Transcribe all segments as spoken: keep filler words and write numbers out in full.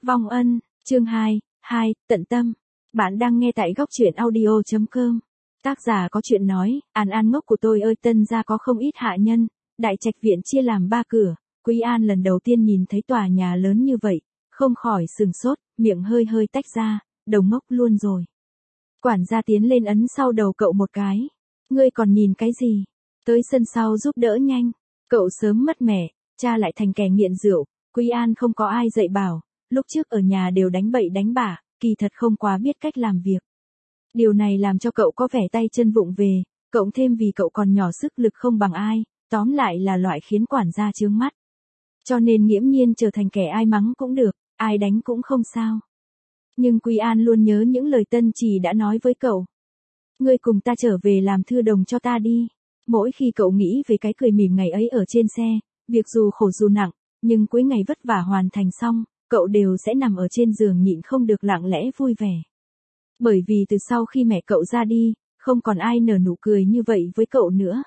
Vong ân, chương hai, hai, tận tâm. Bạn đang nghe tại góc truyện audio.com. Tác giả có chuyện nói, An An ngốc của tôi ơi, Tân gia có không ít hạ nhân, đại trạch viện chia làm ba cửa. Quý An lần đầu tiên nhìn thấy tòa nhà lớn như vậy, không khỏi sừng sốt, miệng hơi hơi tách ra, đầu ngốc luôn rồi. Quản gia tiến lên ấn sau đầu cậu một cái. Ngươi còn nhìn cái gì? Tới sân sau giúp đỡ nhanh. Cậu sớm mất mẹ, cha lại thành kẻ nghiện rượu. Quý An không có ai dạy bảo, lúc trước ở nhà đều đánh bậy đánh bạ, kỳ thật không quá biết cách làm việc. Điều này làm cho cậu có vẻ tay chân vụng về, cộng thêm vì cậu còn nhỏ sức lực không bằng ai, tóm lại là loại khiến quản gia chướng mắt. Cho nên nghiễm nhiên trở thành kẻ ai mắng cũng được, ai đánh cũng không sao. Nhưng Quý An luôn nhớ những lời Tân Trì đã nói với cậu. Ngươi cùng ta trở về làm thư đồng cho ta đi. Mỗi khi cậu nghĩ về cái cười mỉm ngày ấy ở trên xe, việc dù khổ dù nặng, nhưng cuối ngày vất vả hoàn thành xong, cậu đều sẽ nằm ở trên giường nhịn không được lặng lẽ vui vẻ. Bởi vì từ sau khi mẹ cậu ra đi, không còn ai nở nụ cười như vậy với cậu nữa.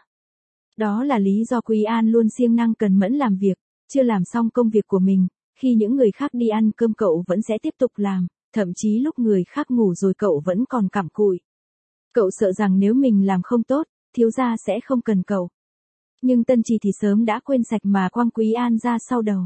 Đó là lý do Quý An luôn siêng năng cần mẫn làm việc, chưa làm xong công việc của mình, khi những người khác đi ăn cơm cậu vẫn sẽ tiếp tục làm, thậm chí lúc người khác ngủ rồi cậu vẫn còn cặm cụi. Cậu sợ rằng nếu mình làm không tốt, thiếu gia sẽ không cần cậu. Nhưng Tân Trì thì sớm đã quên sạch mà quăng Quý An ra sau đầu.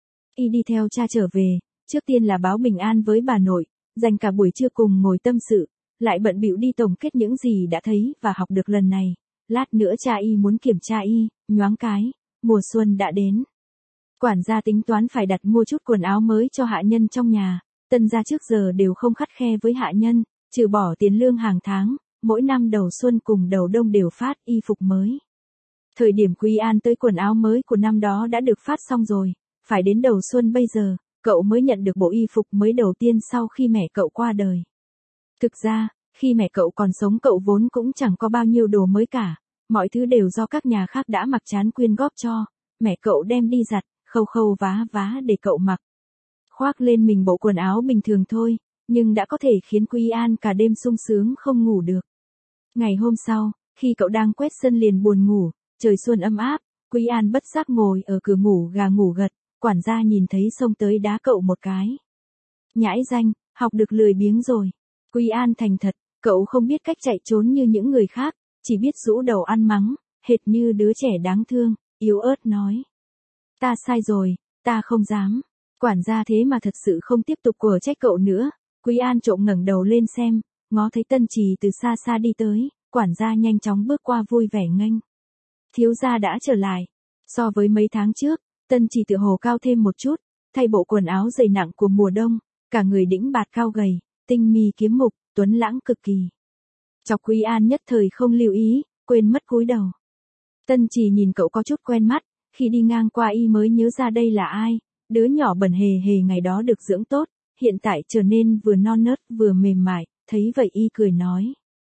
Y đi theo cha trở về, trước tiên là báo bình an với bà nội, dành cả buổi trưa cùng ngồi tâm sự, lại bận bịu đi tổng kết những gì đã thấy và học được lần này. Lát nữa cha Y muốn kiểm tra Y, nhoáng cái, mùa xuân đã đến. Quản gia tính toán phải đặt mua chút quần áo mới cho hạ nhân trong nhà, Tân gia trước giờ đều không khắt khe với hạ nhân, trừ bỏ tiền lương hàng tháng, mỗi năm đầu xuân cùng đầu đông đều phát y phục mới. Thời điểm Quý An tới quần áo mới của năm đó đã được phát xong rồi, phải đến đầu xuân bây giờ, cậu mới nhận được bộ y phục mới đầu tiên sau khi mẹ cậu qua đời. Thực ra, khi mẹ cậu còn sống cậu vốn cũng chẳng có bao nhiêu đồ mới cả, mọi thứ đều do các nhà khác đã mặc chán quyên góp cho, mẹ cậu đem đi giặt, khâu khâu vá vá để cậu mặc. Khoác lên mình bộ quần áo bình thường thôi, nhưng đã có thể khiến Quý An cả đêm sung sướng không ngủ được. Ngày hôm sau, khi cậu đang quét sân liền buồn ngủ, trời xuân ấm áp, Quý An bất giác ngồi ở cửa ngủ gà ngủ gật, quản gia nhìn thấy xông tới đá cậu một cái. Nhãi danh, học được lười biếng rồi. Quý An thành thật, cậu không biết cách chạy trốn như những người khác, chỉ biết rũ đầu ăn mắng, hệt như đứa trẻ đáng thương, yếu ớt nói. Ta sai rồi, ta không dám. Quản gia thế mà thật sự không tiếp tục của trách cậu nữa. Quý An trộm ngẩng đầu lên xem, ngó thấy Tân Trì từ xa xa đi tới, quản gia nhanh chóng bước qua vui vẻ nghênh. Thiếu gia đã trở lại. So với mấy tháng trước, Tân Trì tựa hồ cao thêm một chút, thay bộ quần áo dày nặng của mùa đông, cả người đĩnh bạt cao gầy, tinh mi kiếm mục, tuấn lãng cực kỳ. Chọc Quý An nhất thời không lưu ý, quên mất cúi đầu. Tân Trì nhìn cậu có chút quen mắt, khi đi ngang qua Y mới nhớ ra đây là ai, đứa nhỏ bẩn hề hề ngày đó được dưỡng tốt, hiện tại trở nên vừa non nớt vừa mềm mại, thấy vậy Y cười nói.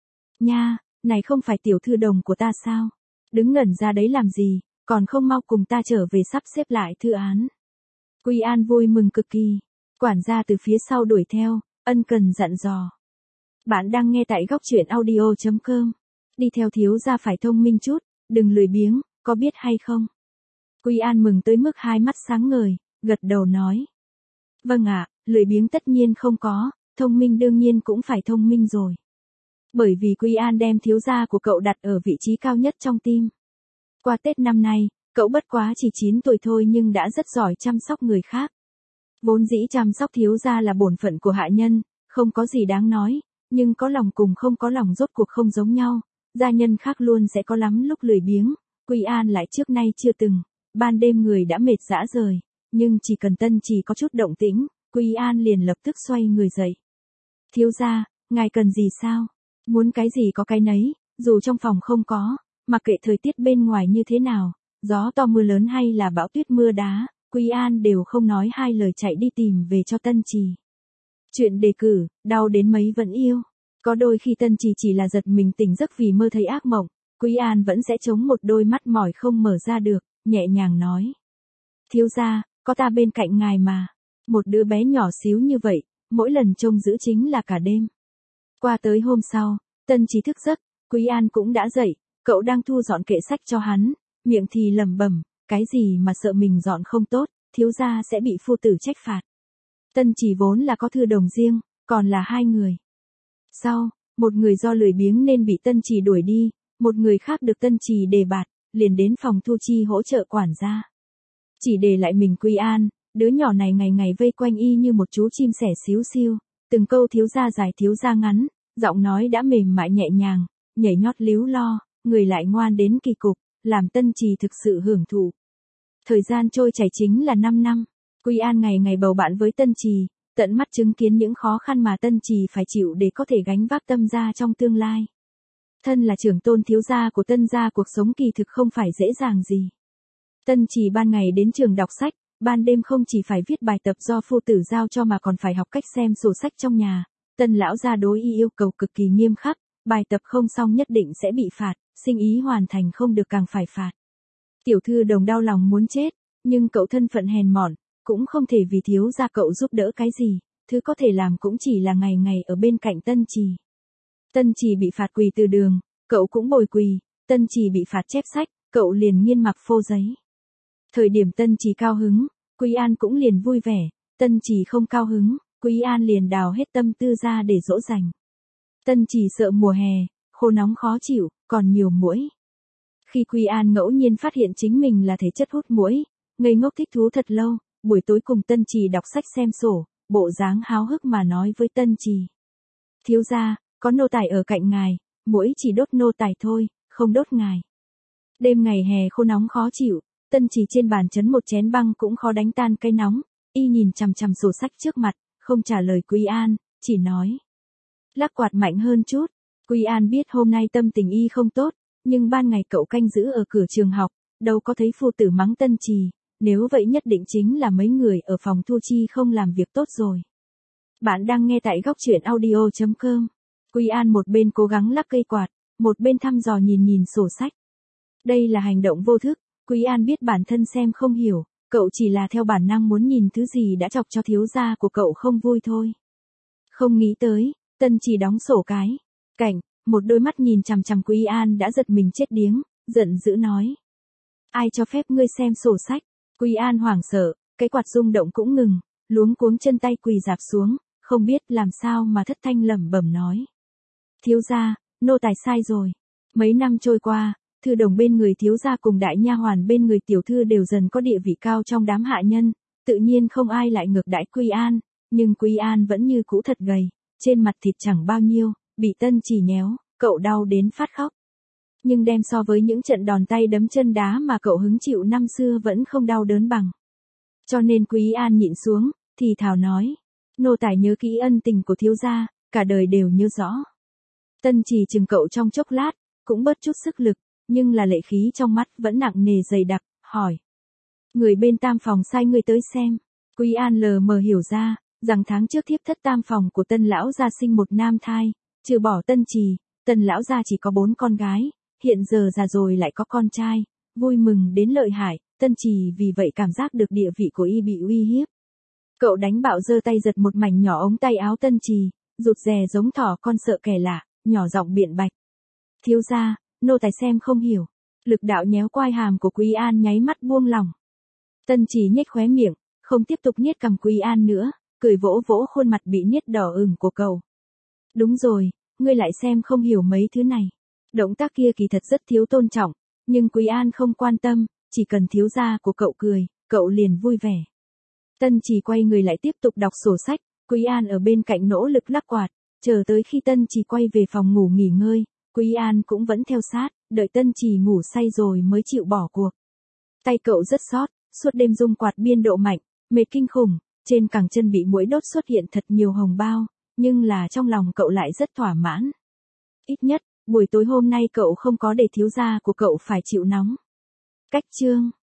Nha, này không phải tiểu thư đồng của ta sao? Đứng ngẩn ra đấy làm gì, còn không mau cùng ta trở về sắp xếp lại thư án. Quý An vui mừng cực kỳ. Quản gia từ phía sau đuổi theo, ân cần dặn dò. Bạn đang nghe tại góc truyện audio.com. Đi theo thiếu gia phải thông minh chút, đừng lười biếng, có biết hay không? Quý An mừng tới mức hai mắt sáng ngời, gật đầu nói. Vâng ạ, lười biếng tất nhiên không có, thông minh đương nhiên cũng phải thông minh rồi. Bởi vì Quý An đem thiếu gia của cậu đặt ở vị trí cao nhất trong tim. Qua Tết năm nay, cậu bất quá chỉ chín tuổi thôi nhưng đã rất giỏi chăm sóc người khác. Vốn dĩ chăm sóc thiếu gia là bổn phận của hạ nhân, không có gì đáng nói, nhưng có lòng cùng không có lòng rốt cuộc không giống nhau, gia nhân khác luôn sẽ có lắm lúc lười biếng, Quý An lại trước nay chưa từng, ban đêm người đã mệt rã rời, nhưng chỉ cần Tân Trì có chút động tĩnh, Quý An liền lập tức xoay người dậy. Thiếu gia, ngài cần gì sao? Muốn cái gì có cái nấy, dù trong phòng không có, mặc kệ thời tiết bên ngoài như thế nào, gió to mưa lớn hay là bão tuyết mưa đá, Quý An đều không nói hai lời chạy đi tìm về cho Tân Trì. Chuyện đề cử, đau đến mấy vẫn yêu. Có đôi khi Tân Trì chỉ là giật mình tỉnh giấc vì mơ thấy ác mộng, Quý An vẫn sẽ chống một đôi mắt mỏi không mở ra được, nhẹ nhàng nói. Thiếu gia, có ta bên cạnh ngài mà. Một đứa bé nhỏ xíu như vậy, mỗi lần trông giữ chính là cả đêm. Qua tới hôm sau, Tân Trì thức giấc, Quý An cũng đã dậy, cậu đang thu dọn kệ sách cho hắn, miệng thì lẩm bẩm, cái gì mà sợ mình dọn không tốt, thiếu gia sẽ bị phu tử trách phạt. Tân Trì vốn là có Thư Đồng riêng, còn là hai người. Sau, một người do lười biếng nên bị Tân Trì đuổi đi, một người khác được Tân Trì đề bạt, liền đến phòng thu chi hỗ trợ quản gia. Chỉ để lại mình Quý An, đứa nhỏ này ngày ngày vây quanh y như một chú chim sẻ xíu xiu, từng câu thiếu gia dài thiếu gia ngắn, giọng nói đã mềm mại nhẹ nhàng, nhảy nhót líu lo, người lại ngoan đến kỳ cục, làm Tân Trì thực sự hưởng thụ. Thời gian trôi chảy chính là năm năm, Quý An ngày ngày bầu bạn với Tân Trì, tận mắt chứng kiến những khó khăn mà Tân Trì phải chịu để có thể gánh vác Tâm gia trong tương lai. Thân là trưởng tôn thiếu gia của Tân gia, cuộc sống kỳ thực không phải dễ dàng gì. Tân Trì ban ngày đến trường đọc sách, ban đêm không chỉ phải viết bài tập do phu tử giao cho mà còn phải học cách xem sổ sách trong nhà. Tân lão gia đối y yêu cầu cực kỳ nghiêm khắc, bài tập không xong nhất định sẽ bị phạt, sinh ý hoàn thành không được càng phải phạt. Tiểu Thư Đồng đau lòng muốn chết, nhưng cậu thân phận hèn mọn, cũng không thể vì thiếu gia cậu giúp đỡ cái gì, thứ có thể làm cũng chỉ là ngày ngày ở bên cạnh Tân Trì. Tân Trì bị phạt quỳ từ đường, cậu cũng bồi quỳ, Tân Trì bị phạt chép sách, cậu liền nghiên mặc phô giấy. Thời điểm Tân Trì cao hứng, Quý An cũng liền vui vẻ, Tân Trì không cao hứng, Quý An liền đào hết tâm tư ra để dỗ dành. Tân Trì sợ mùa hè, khô nóng khó chịu, còn nhiều muỗi. Khi Quý An ngẫu nhiên phát hiện chính mình là thể chất hút muỗi, ngây ngốc thích thú thật lâu, buổi tối cùng Tân Trì đọc sách xem sổ, bộ dáng háo hức mà nói với Tân Trì. Thiếu gia, có nô tài ở cạnh ngài, muỗi chỉ đốt nô tài thôi, không đốt ngài. Đêm ngày hè khô nóng khó chịu, Tân Trì trên bàn chấn một chén băng cũng khó đánh tan cái nóng, y nhìn chằm chằm sổ sách trước mặt, không trả lời Quý An, chỉ nói. Lắc quạt mạnh hơn chút, Quý An biết hôm nay tâm tình y không tốt, nhưng ban ngày cậu canh giữ ở cửa trường học, đâu có thấy phu tử mắng Tân Trì, nếu vậy nhất định chính là mấy người ở phòng thu chi không làm việc tốt rồi. Bạn đang nghe tại góc truyện audio chấm com. Quý An một bên cố gắng lắc cây quạt, một bên thăm dò nhìn nhìn sổ sách. Đây là hành động vô thức, Quý An biết bản thân xem không hiểu, cậu chỉ là theo bản năng muốn nhìn thứ gì đã chọc cho thiếu gia của cậu không vui thôi. Không nghĩ tới, Tân Trì đóng sổ cái. Cảnh, một đôi mắt nhìn chằm chằm Quý An đã giật mình chết điếng, giận dữ nói. Ai cho phép ngươi xem sổ sách? Quý An hoảng sợ, cái quạt rung động cũng ngừng, luống cuống chân tay quỳ rạp xuống, không biết làm sao mà thất thanh lẩm bẩm nói. Thiếu gia, nô tài sai rồi. Mấy năm trôi qua, Thư Đồng bên người thiếu gia cùng đại nha hoàn bên người tiểu thư đều dần có địa vị cao trong đám hạ nhân, tự nhiên không ai lại ngược đãi Quý An, nhưng Quý An vẫn như cũ thật gầy, trên mặt thịt chẳng bao nhiêu, bị Tân Trì nhéo, cậu đau đến phát khóc. Nhưng đem so với những trận đòn tay đấm chân đá mà cậu hứng chịu năm xưa vẫn không đau đớn bằng. Cho nên Quý An nhịn xuống, thì thào nói, nô tài nhớ kỹ ân tình của thiếu gia, cả đời đều nhớ rõ. Tân Trì chừng cậu trong chốc lát, cũng bớt chút sức lực, nhưng là lệ khí trong mắt vẫn nặng nề dày đặc, hỏi. Người bên tam phòng sai người tới xem. Quý An lờ mờ hiểu ra, rằng tháng trước thiếp thất tam phòng của Tân lão gia sinh một nam thai, trừ bỏ Tân Trì, Tân lão gia chỉ có bốn con gái, hiện giờ già rồi lại có con trai, vui mừng đến lợi hại, Tân Trì vì vậy cảm giác được địa vị của y bị uy hiếp. Cậu đánh bạo giơ tay giật một mảnh nhỏ ống tay áo Tân Trì, rụt rè giống thỏ con sợ kẻ lạ, nhỏ giọng biện bạch. Thiếu gia, nô tài xem không hiểu. Lực đạo nhéo quai hàm của Quý An nháy mắt buông lỏng. Tân Trì nhếch khóe miệng, không tiếp tục niết cằm Quý An nữa, cười vỗ vỗ khuôn mặt bị niết đỏ ửng của cậu. Đúng rồi, ngươi lại xem không hiểu mấy thứ này. Động tác kia kỳ thật rất thiếu tôn trọng, nhưng Quý An không quan tâm, chỉ cần thiếu gia của cậu cười, cậu liền vui vẻ. Tân Trì quay người lại tiếp tục đọc sổ sách, Quý An ở bên cạnh nỗ lực lắc quạt, chờ tới khi Tân Trì quay về phòng ngủ nghỉ ngơi, Quý An cũng vẫn theo sát, đợi Tân Trì ngủ say rồi mới chịu bỏ cuộc. Tay cậu rất sót, suốt đêm rung quạt biên độ mạnh, mệt kinh khủng, trên cẳng chân bị muỗi đốt xuất hiện thật nhiều hồng bao, nhưng là trong lòng cậu lại rất thỏa mãn. Ít nhất, buổi tối hôm nay cậu không có để thiếu gia của cậu phải chịu nóng. Cách chương